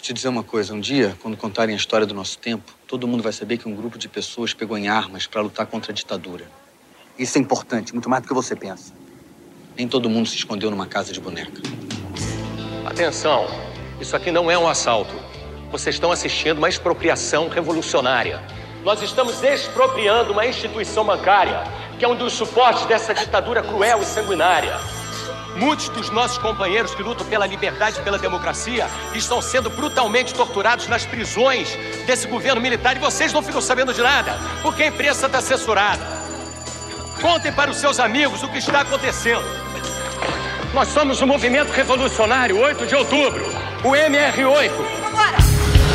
te dizer uma coisa. Um dia, quando contarem a história do nosso tempo, todo mundo vai saber que um grupo de pessoas pegou em armas para lutar contra a ditadura. Isso é importante, muito mais do que você pensa. Nem todo mundo se escondeu numa casa de boneca. Atenção, isso aqui não é um assalto. Vocês estão assistindo uma expropriação revolucionária. Nós estamos expropriando uma instituição bancária que é um dos suportes dessa ditadura cruel e sanguinária. Muitos dos nossos companheiros que lutam pela liberdade e pela democracia estão sendo brutalmente torturados nas prisões desse governo militar e vocês não ficam sabendo de nada, porque a imprensa está censurada. Contem para os seus amigos o que está acontecendo. Nós somos o Movimento Revolucionário 8 de Outubro, o MR8. Agora!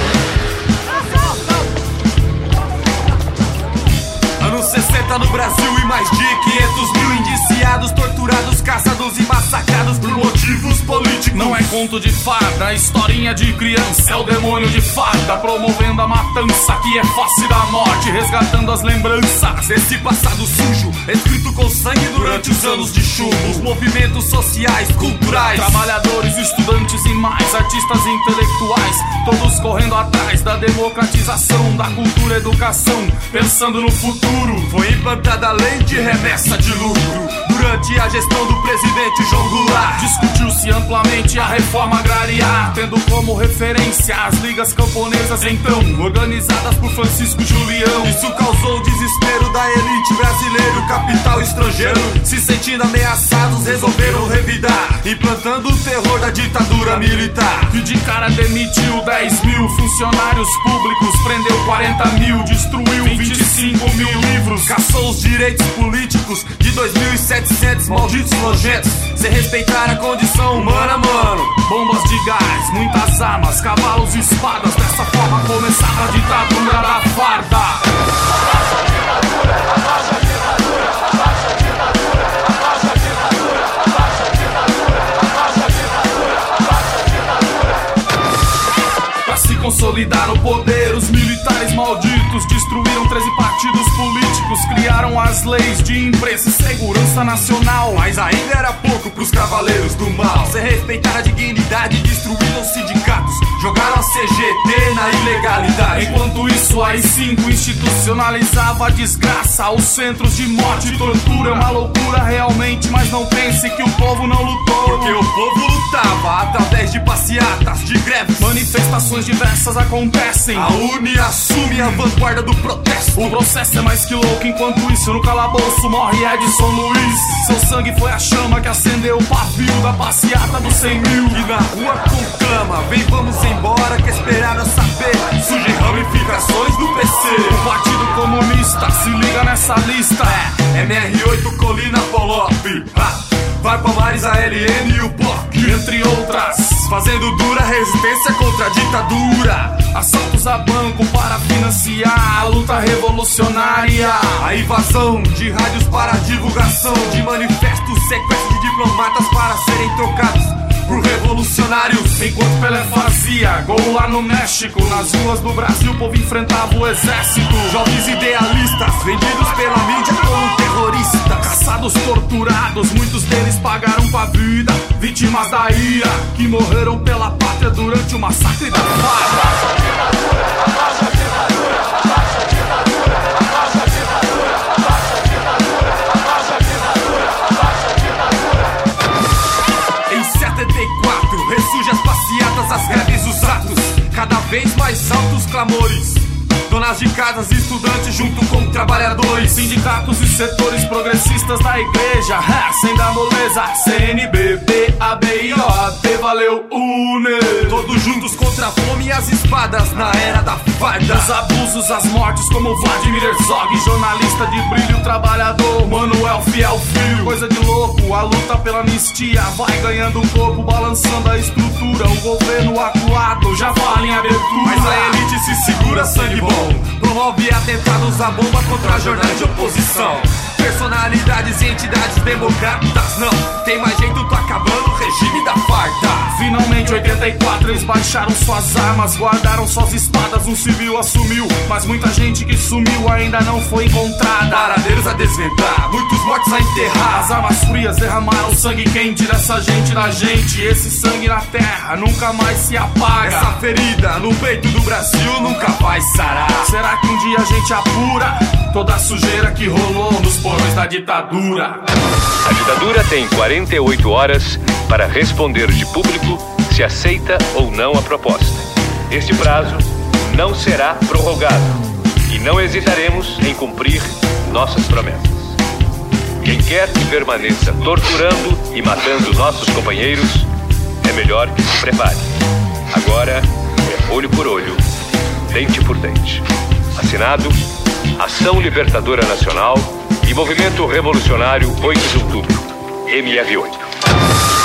Anos 60 no Brasil e mais de 500 mil indiciados, torturados, caçados e massacrados por motivos políticos. Não é conto de fada, historinha de criança. É o demônio de fada promovendo a matança, que é face da morte, resgatando as lembranças desse passado sujo, escrito com sangue durante os anos de chumbo. Os movimentos sociais, culturais, trabalhadores, estudantes e mais artistas intelectuais, todos correndo atrás da democratização da cultura e educação, pensando no futuro. Foi implantada a lei de remessa de lucro durante a gestão do presidente João Goulart. Discutiu-se amplamente a reforma agrária, tendo como referência as ligas camponesas, então organizadas por Francisco Julião. Isso causou o desespero da elite brasileira, o capital estrangeiro, se sentindo ameaçados, resolveram revidar, implantando o terror da ditadura militar. E de cara demitiu 10 mil funcionários públicos, prendeu 40 mil, destruiu 25 mil livros, caçou os direitos políticos de 2.700 malditos nojentos, sem respeitar a condição humana, mano. Bombas de gás, muitas armas, cavalos e espadas. Dessa forma começava a ditadura da farda. Abaixa a ditadura, abaixa a ditadura, abaixa a ditadura, abaixa a ditadura, abaixa a ditadura, abaixa a ditadura, abaixa a ditadura. Pra se consolidar no poder, os militares malditos destruíram 13 partidos políticos, criaram as leis de imprensa e segurança nacional. Mas ainda era pouco pros cavaleiros do mal, sem respeitar a dignidade, destruíram os sindicatos, jogaram a CGT na ilegalidade. Enquanto isso, a AI-5 institucionalizava a desgraça, os centros de morte e tortura. É uma loucura realmente, mas não pense que o povo não lutou, porque o povo lutava através de passeatas, de greves, manifestações diversas acontecem. A UNE assume a vanguarda do protesto. O processo é mais que louco, enquanto isso no calabouço morre Edson Luiz. Seu sangue foi a chama que acendeu o pavio da passeata dos 100 mil. E na rua conclama, vem vamos embora, que esperaram saber, surgem ramificações do PC. O Partido Comunista se liga nessa lista, MR8, Colina Polop, vai Palmares, ALN e o POC, entre outras, fazendo dura resistência contra a ditadura. Assaltos a banco para financiar a luta revolucionária. A invasão de rádios para divulgação de manifestos, sequestro de diplomatas para serem trocados por revolucionários. Enquanto Pelé fazia gol lá no México, nas ruas do Brasil o povo enfrentava o exército. Jovens idealistas vendidos pela mídia como terroristas, caçados, torturados, muitos deles pagaram com a vida, vítimas da ira, que morreram pela pátria durante o massacre da farda. Abaixa a ditadura, abaixa a ditadura, abaixa a ditadura, abaixa a ditadura, abaixa a ditadura, abaixa a ditadura, abaixa a ditadura. Em 74 ressurge as passeatas, as greves, os atos, cada vez mais altos clamores. Donas de casas, estudantes junto com trabalhadores, sindicatos e setores progressistas da igreja, sem dar moleza, CNBB, ABIOAT, valeu, UNE. Todos juntos contra a fome e as espadas na era da farda. Os abusos, as mortes como Vladimir Herzog, jornalista de brilho, trabalhador, Manuel Fiel Filho. Coisa de louco, a luta pela anistia vai ganhando corpo, balançando a estrutura. O governo acuado já fala em abertura, mas a elite se segura, sangue bom, promove atentados à bomba contra jornais de oposição. Personalidades e entidades democratas, não tem mais jeito, tô acabando o regime da farta. Finalmente, em 84, eles baixaram suas armas, guardaram suas espadas, um civil assumiu. Mas muita gente que sumiu ainda não foi encontrada. Paradeiros a desvendar, muitos mortos a enterrar. As armas frias derramaram sangue quente dessa gente na gente. Esse sangue na terra nunca mais se apaga. Essa ferida no peito do Brasil nunca vai sarar. Será que um dia a gente apura toda a sujeira que rolou nos porões da ditadura? A ditadura tem 48 horas para responder de público se aceita ou não a proposta. Este prazo não será prorrogado e não hesitaremos em cumprir nossas promessas. Quem quer que permaneça torturando e matando nossos companheiros, é melhor que se prepare. Agora é olho por olho, dente por dente. Assinado Ação Libertadora Nacional e Movimento Revolucionário 8 de Outubro, MR8.